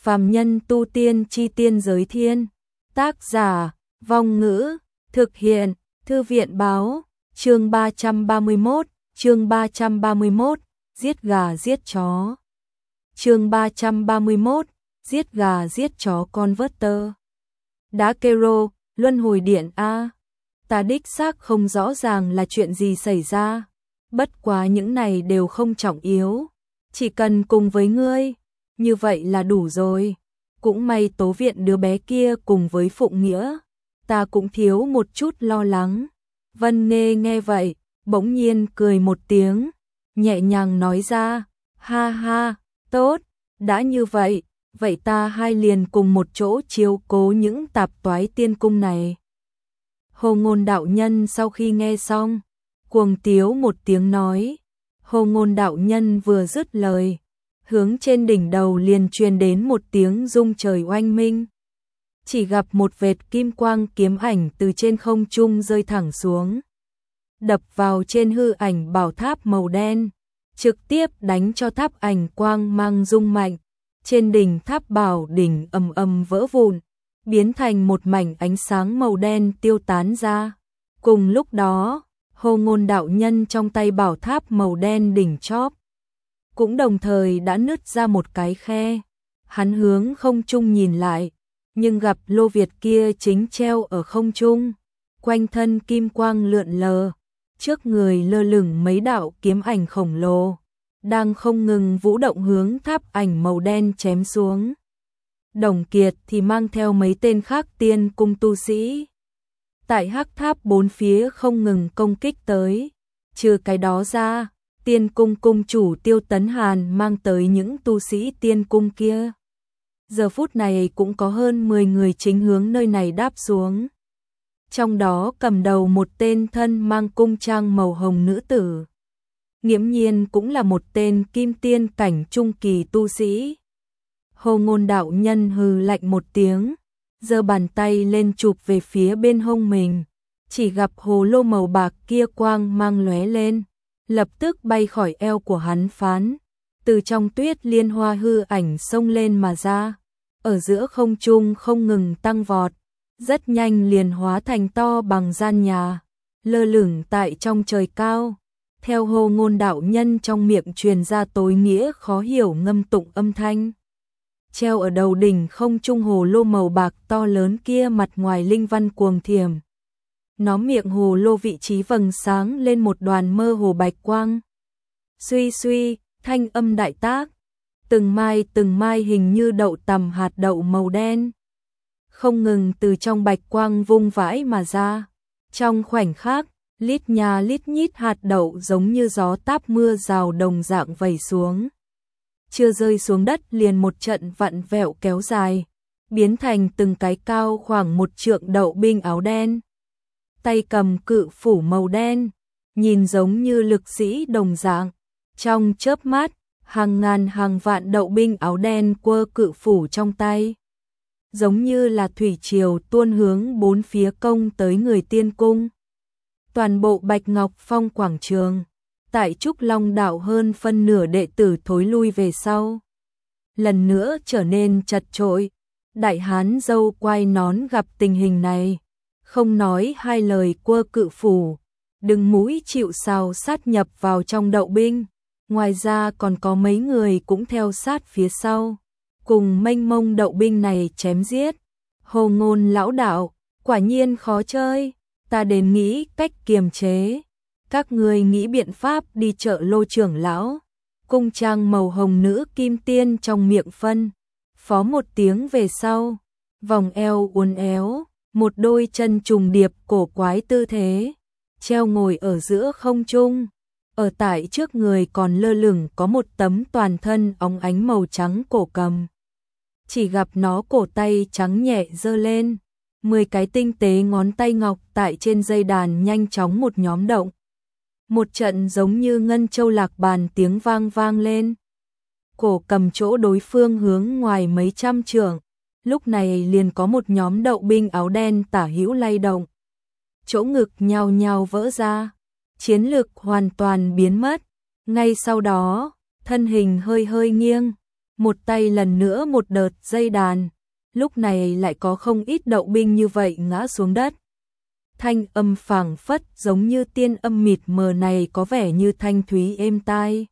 Phàm nhân tu tiên chi tiên giới thiên. Tác giả, Vong Ngữ, thực hiện, Thư viện Báo, chương 331, giết gà giết chó. Chương 331, giết gà giết chó converter. Đá kero, luân hồi điện a. Ta đích xác không rõ ràng là chuyện gì xảy ra, bất quá những này đều không trọng yếu, chỉ cần cùng với ngươi, như vậy là đủ rồi. Cũng may Tố Viện đứa bé kia cùng với Phụng Nghĩa, ta cũng thiếu một chút lo lắng. Vân Nghê nghe vậy, bỗng nhiên cười một tiếng, nhẹ nhàng nói ra, ha ha, tốt, đã như vậy, vậy ta hai liền cùng một chỗ chiếu cố những tạp toái tiên cung này. Hồ Ngôn đạo nhân sau khi nghe xong, cuồng tiếu một tiếng nói. Hồ Ngôn đạo nhân vừa dứt lời, hướng trên đỉnh đầu liền truyền đến một tiếng rung trời oanh minh. Chỉ gặp một vệt kim quang kiếm ảnh từ trên không trung rơi thẳng xuống, đập vào trên hư ảnh bảo tháp màu đen, trực tiếp đánh cho tháp ảnh quang mang rung mạnh. Trên đỉnh tháp bảo đỉnh ầm ầm vỡ vụn, biến thành một mảnh ánh sáng màu đen tiêu tán ra. Cùng lúc đó, Hồ Ngôn đạo nhân trong tay bảo tháp màu đen đỉnh chóp cũng đồng thời đã nứt ra một cái khe. Hắn hướng không trung nhìn lại, nhưng gặp Lô Việt kia chính treo ở không trung, quanh thân kim quang lượn lờ, trước người lơ lửng mấy đạo kiếm ảnh khổng lồ, đang không ngừng vũ động hướng tháp ảnh màu đen chém xuống. Đồng Kiệt thì mang theo mấy tên khác tiên cung tu sĩ, tại hắc tháp bốn phía không ngừng công kích tới. Trừ cái đó ra, tiên cung cung chủ Tiêu Tấn Hàn mang tới những tu sĩ tiên cung kia, giờ phút này cũng có hơn 10 người chính hướng nơi này đáp xuống. Trong đó cầm đầu một tên thân mang cung trang màu hồng nữ tử, nghiễm nhiên cũng là một tên kim tiên cảnh trung kỳ tu sĩ. Hồ Ngôn đạo nhân hừ lạnh một tiếng, giơ bàn tay lên chụp về phía bên hông mình, chỉ gặp hồ lô màu bạc kia quang mang lóe lên, lập tức bay khỏi eo của hắn phán, từ trong tuyết liên hoa hư ảnh xông lên mà ra, ở giữa không trung không ngừng tăng vọt, rất nhanh liền hóa thành to bằng gian nhà, lơ lửng tại trong trời cao. Theo Hồ Ngôn đạo nhân trong miệng truyền ra tối nghĩa khó hiểu ngâm tụng âm thanh. Treo ở đầu đỉnh không trung hồ lô màu bạc to lớn kia mặt ngoài linh văn cuồng thiểm. Nó miệng hồ lô vị trí vầng sáng lên một đoàn mơ hồ bạch quang. Suy suy, thanh âm đại tác, từng mai hình như đậu tằm hạt đậu màu đen, không ngừng từ trong bạch quang vung vãi mà ra. Trong khoảnh khắc, lít nhà lít nhít hạt đậu giống như gió táp mưa rào đồng dạng vẩy xuống. Chưa rơi xuống đất liền một trận vặn vẹo kéo dài, biến thành từng cái cao khoảng 1 trượng đậu binh áo đen. Tay cầm cự phủ màu đen, nhìn giống như lực sĩ đồng dạng. Trong chớp mắt, hàng ngàn hàng vạn đậu binh áo đen quơ cự phủ trong tay, giống như là thủy triều tuôn hướng bốn phía công tới người tiên cung. Toàn bộ Bạch Ngọc Phong quảng trường, tại Trúc Long đảo hơn phân nửa đệ tử thối lui về sau, lần nữa trở nên chật chội. Đại hán râu quai nón gặp tình hình này, không nói hai lời quơ cự phủ, đứng mũi chịu sào sát nhập vào trong đậu binh. Ngoài ra còn có mấy người cũng theo sát phía sau, cùng mênh mông đậu binh này chém giết. Hồ Ngôn lão đạo, quả nhiên khó chơi, ta đến nghĩ cách kiềm chế. Các người nghĩ biện pháp đi chợ Lô trưởng lão. Cung trang màu hồng nữ kim tiên trong miệng phân phó một tiếng về sau, vòng eo uốn éo, một đôi chân trùng điệp cổ quái tư thế, treo ngồi ở giữa không trung. Ở tại trước người còn lơ lửng có một tấm toàn thân óng ánh màu trắng cổ cầm. Chỉ gặp nó cổ tay trắng nhẹ giơ lên, 10 cái tinh tế ngón tay ngọc tại trên dây đàn nhanh chóng một nhóm động. Một trận giống như ngân châu lạc bàn tiếng vang vang lên. Cổ cầm chỗ đối phương hướng ngoài mấy trăm trượng, lúc này liền có một nhóm đậu binh áo đen tả hữu lay động. Chỗ ngực nhào nhào vỡ ra, chiến lực hoàn toàn biến mất. Ngay sau đó, thân hình hơi hơi nghiêng, một tay lần nữa một đợt dây đàn, lúc này lại có không ít đậu binh như vậy ngã xuống đất. Thanh âm phảng phất giống như tiên âm mịt mờ này có vẻ như thanh thúy êm tai.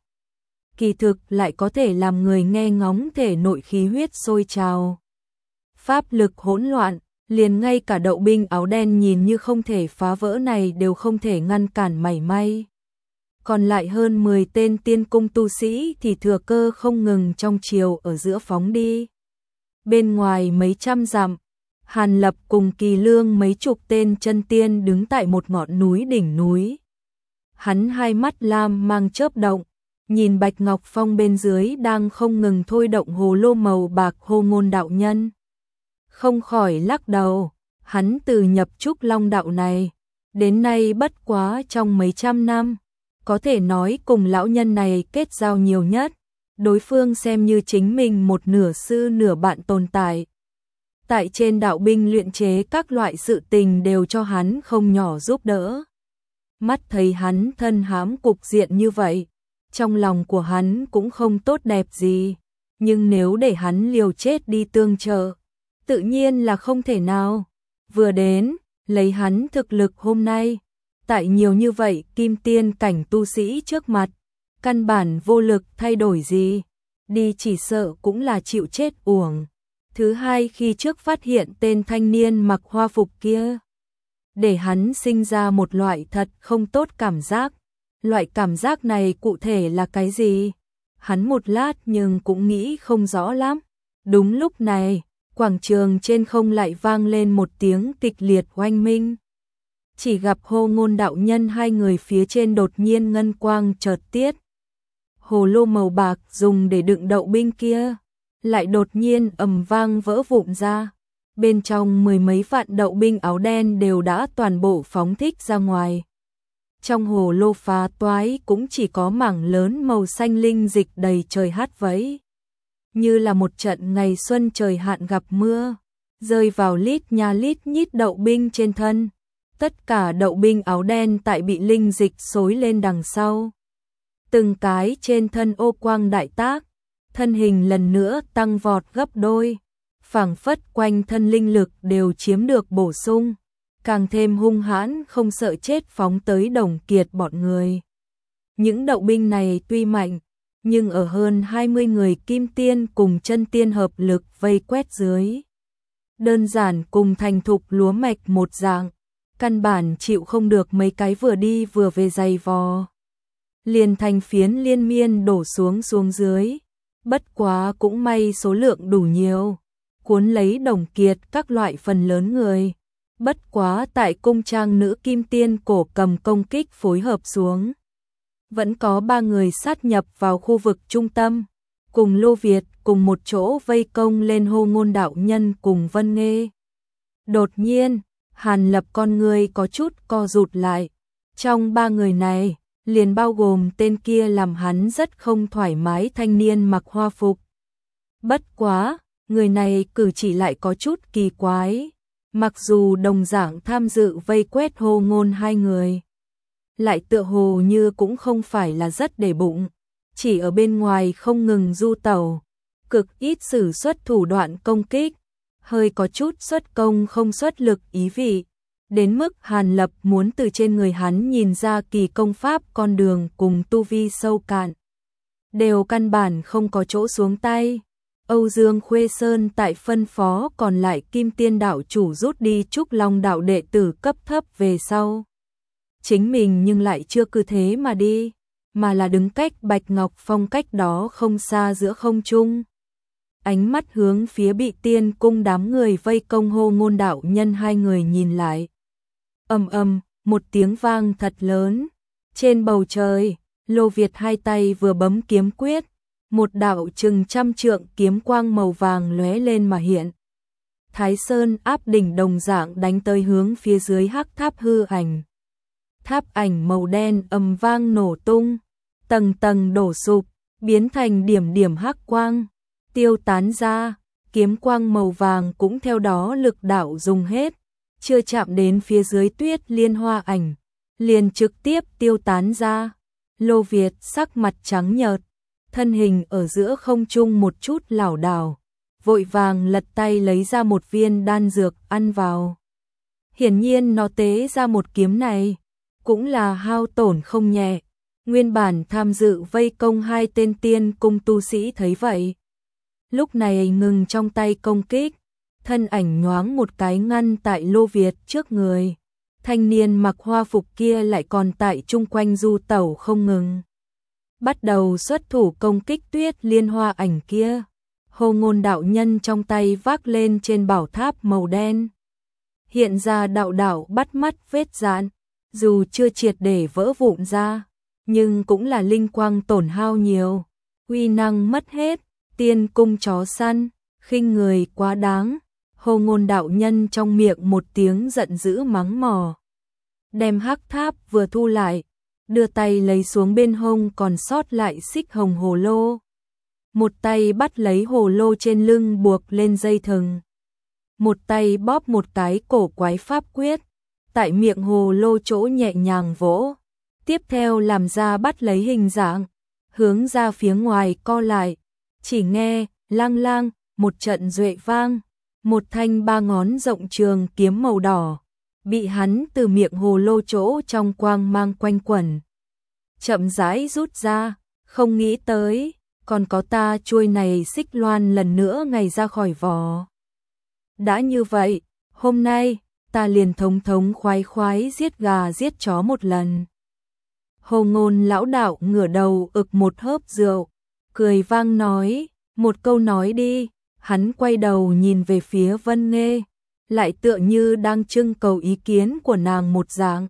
Kỳ thực lại có thể làm người nghe ngóng thể nội khí huyết sôi trào. Pháp lực hỗn loạn, liền ngay cả đậu binh áo đen nhìn như không thể phá vỡ này đều không thể ngăn cản mảy may. Còn lại hơn 10 tên tiên cung tu sĩ thì thừa cơ không ngừng trong chiều ở giữa phóng đi. Bên ngoài mấy trăm dặm, Hàn Lập cùng Kỳ Lương mấy chục tên chân tiên đứng tại một ngọn núi đỉnh núi. Hắn hai mắt lam mang chớp động, nhìn Bạch Ngọc Phong bên dưới đang không ngừng thôi động hồ lô màu bạc Hô Ngôn đạo nhân. Không khỏi lắc đầu, hắn từ nhập Trúc Long đạo này, đến nay bất quá trong mấy trăm năm, có thể nói cùng lão nhân này kết giao nhiều nhất, đối phương xem như chính mình một nửa sư nửa bạn tồn tại. Tại trên đạo binh luyện chế các loại sự tình đều cho hắn không nhỏ giúp đỡ. Mắt thấy hắn thân hãm cục diện như vậy, trong lòng của hắn cũng không tốt đẹp gì, nhưng nếu để hắn liều chết đi tương trợ, tự nhiên là không thể nào. Vừa đến, lấy hắn thực lực hôm nay, tại nhiều như vậy kim tiên cảnh tu sĩ trước mặt, căn bản vô lực thay đổi gì, đi chỉ sợ cũng là chịu chết uổng. Thứ hai, khi trước phát hiện tên thanh niên mặc hoa phục kia, để hắn sinh ra một loại thật không tốt cảm giác. Loại cảm giác này cụ thể là cái gì? Hắn một lát nhưng cũng nghĩ không rõ lắm. Đúng lúc này, quảng trường trên không lại vang lên một tiếng kịch liệt oanh minh. Chỉ gặp Hô Ngôn đạo nhân hai người phía trên đột nhiên ngân quang chợt tiết. Hồ lô màu bạc dùng để đựng đậu binh kia, lại đột nhiên ầm vang vỡ vụn ra. Bên trong mười mấy vạn đậu binh áo đen đều đã toàn bộ phóng thích ra ngoài. Trong hồ lô phá toái cũng chỉ có mảng lớn màu xanh linh dịch đầy trời hát vẫy. Như là một trận ngày xuân trời hạn gặp mưa, rơi vào lít nha lít nhít đậu binh trên thân. Tất cả đậu binh áo đen tại bị linh dịch xối lên đằng sau. Từng cái trên thân ô quang đại tác, thân hình lần nữa tăng vọt gấp đôi. Phảng phất quanh thân linh lực đều chiếm được bổ sung, càng thêm hung hãn không sợ chết phóng tới Đồng Kiệt bọn người. Những đậu binh này tuy mạnh, nhưng ở hơn 20 người kim tiên cùng chân tiên hợp lực vây quét dưới. Đơn giản cùng thành thục lúa mạch một dạng, căn bản chịu không được mấy cái vừa đi vừa về giày vò. Liền thành phiến liên miên đổ xuống dưới, bất quá cũng may số lượng đủ nhiều, cuốn lấy Đồng Kiệt các loại phần lớn người. Bất quá tại cung trang nữ kim tiên cổ cầm công kích phối hợp xuống, vẫn có 3 người sát nhập vào khu vực trung tâm, cùng Lô Việt cùng một chỗ vây công lên Hô Ngôn đạo nhân cùng Vân Nghê. Đột nhiên, Hàn Lập con người có chút co rụt lại. Trong 3 người này, liền bao gồm tên kia làm hắn rất không thoải mái thanh niên mặc hoa phục. Bất quá, người này cử chỉ lại có chút kỳ quái. Mặc dù đồng dạng tham dự vây quét Hô Ngôn hai người, lại tựa hồ như cũng không phải là rất để bụng, chỉ ở bên ngoài không ngừng du tẩu, cực ít sử xuất thủ đoạn công kích, hơi có chút xuất công không xuất lực ý vị, đến mức Hàn Lập muốn từ trên người hắn nhìn ra kỳ công pháp con đường cùng tu vi sâu cạn, đều căn bản không có chỗ xuống tay. Âu Dương Khuê Sơn tại phân phó còn lại Kim Tiên đạo chủ rút đi Trúc Long đạo đệ tử cấp thấp về sau. Chính mình nhưng lại chưa cứ thế mà đi, mà là đứng cách Bạch Ngọc Phong cách đó không xa giữa không trung. Ánh mắt hướng phía bị tiên cung đám người vây công Hô Ngôn đạo nhân hai người nhìn lại. Ầm ầm, một tiếng vang thật lớn. Trên bầu trời, Lô Việt hai tay vừa bấm kiếm quyết, một đạo chừng trăm trượng kiếm quang màu vàng lóe lên mà hiện. Thái Sơn áp đỉnh đồng dạng đánh tới hướng phía dưới hắc tháp hư ảnh. Tháp ảnh màu đen ầm vang nổ tung, tầng tầng đổ sụp, biến thành điểm điểm hắc quang, tiêu tán ra, kiếm quang màu vàng cũng theo đó lực đạo dùng hết, chưa chạm đến phía dưới Tuyết Liên Hoa ảnh, liền trực tiếp tiêu tán ra. Lô Việt sắc mặt trắng nhợt, thân hình ở giữa không trung một chút lảo đảo, vội vàng lật tay lấy ra một viên đan dược ăn vào. Hiển nhiên nó tế ra một kiếm này, cũng là hao tổn không nhẹ. Nguyên bản tham dự vây công hai tên tiên cung tu sĩ thấy vậy, lúc này ngừng trong tay công kích, thân ảnh nhoáng một cái ngăn tại Lô Việt trước người. Thanh niên mặc hoa phục kia lại còn tại chung quanh du tẩu không ngừng. Bắt đầu xuất thủ công kích Tuyết Liên Hoa ảnh kia. Hồ Ngôn đạo nhân trong tay vác lên trên bảo tháp màu đen, hiện ra đạo đạo bắt mắt vết dạn, dù chưa triệt để vỡ vụn ra, nhưng cũng là linh quang tổn hao nhiều, uy năng mất hết. Tiên cung chó săn, khinh người quá đáng. Hồ Ngôn đạo nhân trong miệng một tiếng giận dữ mắng mỏ, đem hắc tháp vừa thu lại, đưa tay lấy xuống bên hông còn sót lại xích hồng hồ lô. Một tay bắt lấy hồ lô trên lưng buộc lên dây thừng, một tay bóp một cái cổ quái pháp quyết, tại miệng hồ lô chỗ nhẹ nhàng vỗ, tiếp theo làm ra bắt lấy hình dạng, hướng ra phía ngoài co lại, chỉ nghe lang lang một trận duệ vang, một thanh ba ngón rộng trường kiếm màu đỏ bị hắn từ miệng hồ lô chỗ trong quang mang quanh quẩn, chậm rãi rút ra. Không nghĩ tới còn có ta chuôi này xích loan lần nữa ngày ra khỏi vỏ. Đã như vậy, hôm nay ta liền thống thống khoái khoái giết gà giết chó một lần. Hồ Ngôn lão đạo ngửa đầu ực một hớp rượu, cười vang nói, một câu nói đi. Hắn quay đầu nhìn về phía Vân Nghê, lại tựa như đang trưng cầu ý kiến của nàng một dạng.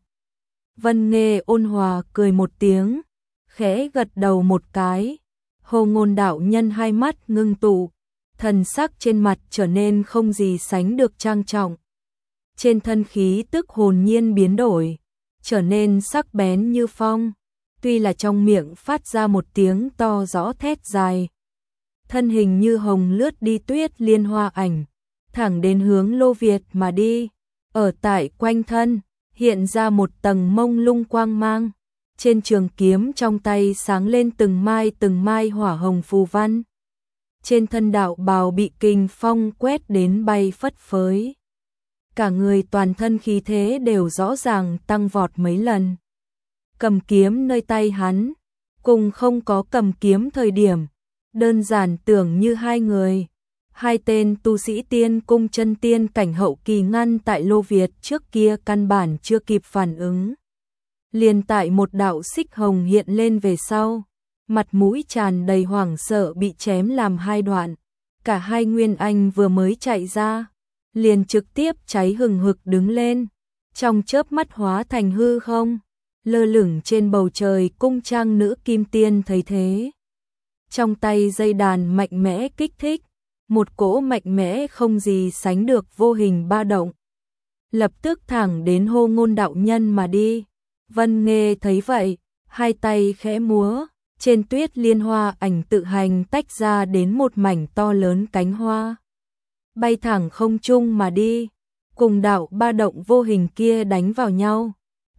Vân Nghê ôn hòa cười một tiếng, khẽ gật đầu một cái. Hồ Ngôn đạo nhân hai mắt ngưng tụ, thần sắc trên mặt trở nên không gì sánh được trang trọng. Trên thân khí tức hồn nhiên biến đổi, trở nên sắc bén như phong, tuy là trong miệng phát ra một tiếng to rõ thét dài. Thân hình như hồng lướt đi Tuyết Liên Hoa ảnh, thẳng đến hướng Lô Việt mà đi. Ở tại quanh thân, hiện ra một tầng mông lung quang mang. Trên trường kiếm trong tay sáng lên từng mai hỏa hồng phù văn. Trên thân đạo bào bị kình phong quét đến bay phất phới. Cả người toàn thân khí thế đều rõ ràng tăng vọt mấy lần. Cầm kiếm nơi tay hắn, cùng không có cầm kiếm thời điểm, đơn giản tưởng như hai người. Hai tên tu sĩ tiên cung chân tiên cảnh hậu kỳ ngăn tại Lô Việt trước kia căn bản chưa kịp phản ứng. Liền tại một đạo xích hồng hiện lên về sau, mặt mũi tràn đầy hoảng sợ bị chém làm hai đoạn. Cả hai nguyên anh vừa mới chạy ra, liền trực tiếp cháy hừng hực đứng lên, trong chớp mắt hóa thành hư không, lơ lửng trên bầu trời. Cung trang nữ kim tiên thấy thế, trong tay dây đàn mạnh mẽ kích thích, một cỗ mạnh mẽ không gì sánh được vô hình ba động, lập tức thẳng đến Hồ Ngôn đạo nhân mà đi. Vân Nghê thấy vậy, hai tay khẽ múa, trên Tuyết Liên Hoa ảnh tự hành tách ra đến một mảnh to lớn cánh hoa, bay thẳng không trung mà đi, cùng đạo ba động vô hình kia đánh vào nhau.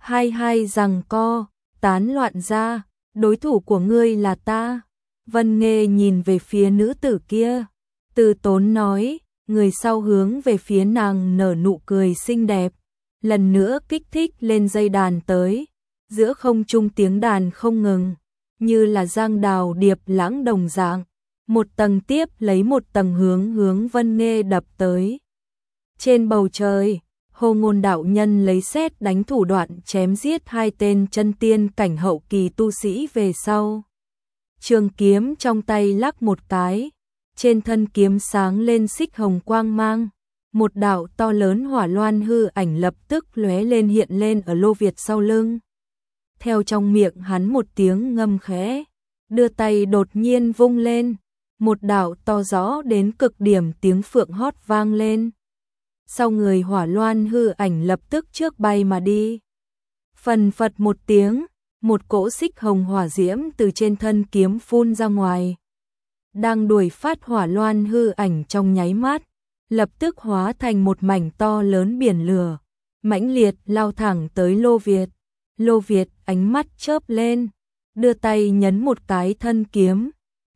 Hai giằng co, tán loạn ra, đối thủ của ngươi là ta. Vân Nghê nhìn về phía nữ tử kia, từ tốn nói, người sau hướng về phía nàng nở nụ cười xinh đẹp, lần nữa kích thích lên dây đàn tới, giữa không trung tiếng đàn không ngừng, như là giang đào điệp lãng đồng dạng, một tầng tiếp lấy một tầng hướng Vân Nghê đập tới. Trên bầu trời, Hồ Ngôn đạo nhân lấy sét đánh thủ đoạn chém giết hai tên chân tiên cảnh hậu kỳ tu sĩ về sau. Trường kiếm trong tay lắc một cái, trên thân kiếm sáng lên xích hồng quang mang, một đạo to lớn hỏa loan hư ảnh lập tức lóe lên hiện lên ở Lô Việt sau lưng. Theo trong miệng hắn một tiếng ngâm khẽ, đưa tay đột nhiên vung lên, một đạo to rõ đến cực điểm tiếng phượng hót vang lên. Sau người hỏa loan hư ảnh lập tức trước bay mà đi. Phần phật một tiếng, một cỗ xích hồng hỏa diễm từ trên thân kiếm phun ra ngoài. Đang đuổi phát hỏa loan hư ảnh trong nháy mắt, lập tức hóa thành một mảnh to lớn biển lửa, mãnh liệt lao thẳng tới Lô Việt. Lô Việt ánh mắt chớp lên, đưa tay nhấn một cái thân kiếm,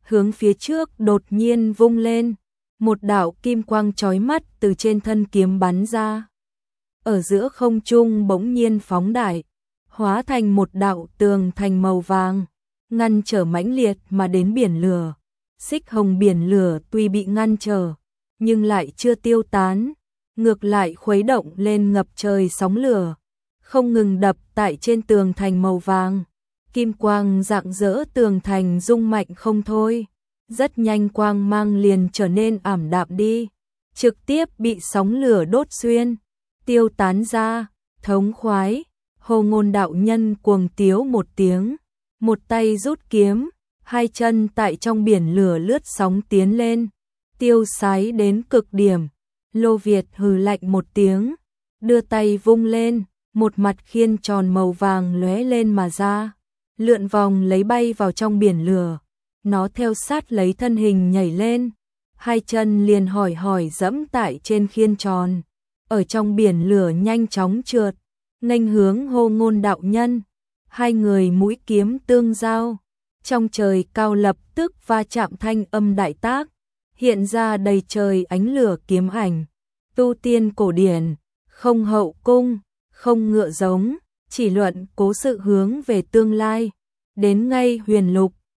hướng phía trước đột nhiên vung lên, một đạo kim quang chói mắt từ trên thân kiếm bắn ra. Ở giữa không trung bỗng nhiên phóng đại, hóa thành một đạo tường thành màu vàng, ngăn trở mãnh liệt mà đến biển lửa. Xích hồng biển lửa tuy bị ngăn trở, nhưng lại chưa tiêu tán, ngược lại khuấy động lên ngập trời sóng lửa, không ngừng đập tại trên tường thành màu vàng. Kim quang rạng rỡ tường thành rung mạnh không thôi, rất nhanh quang mang liền trở nên ảm đạm đi, trực tiếp bị sóng lửa đốt xuyên, tiêu tán ra. Thống khoái, Hồ Ngôn đạo nhân cuồng tiếu một tiếng, một tay rút kiếm, hai chân tại trong biển lửa lướt sóng tiến lên, tiêu sái đến cực điểm. Lô Việt hừ lạnh một tiếng, đưa tay vung lên, một mặt khiên tròn màu vàng lóe lên mà ra, lượn vòng lấy bay vào trong biển lửa. Nó theo sát lấy thân hình nhảy lên, hai chân liền hỏi hỏi dẫm tại trên khiên tròn, ở trong biển lửa nhanh chóng trượt, nghênh hướng Hồ Ngôn đạo nhân. Hai người mũi kiếm tương giao, trong trời cao lập tức va chạm thanh âm đại tác, hiện ra đầy trời ánh lửa kiếm ảnh. Tu tiên cổ điển, không hậu cung, không ngựa giống, chỉ luận cố sự hướng về tương lai. Đến ngay huyền lục,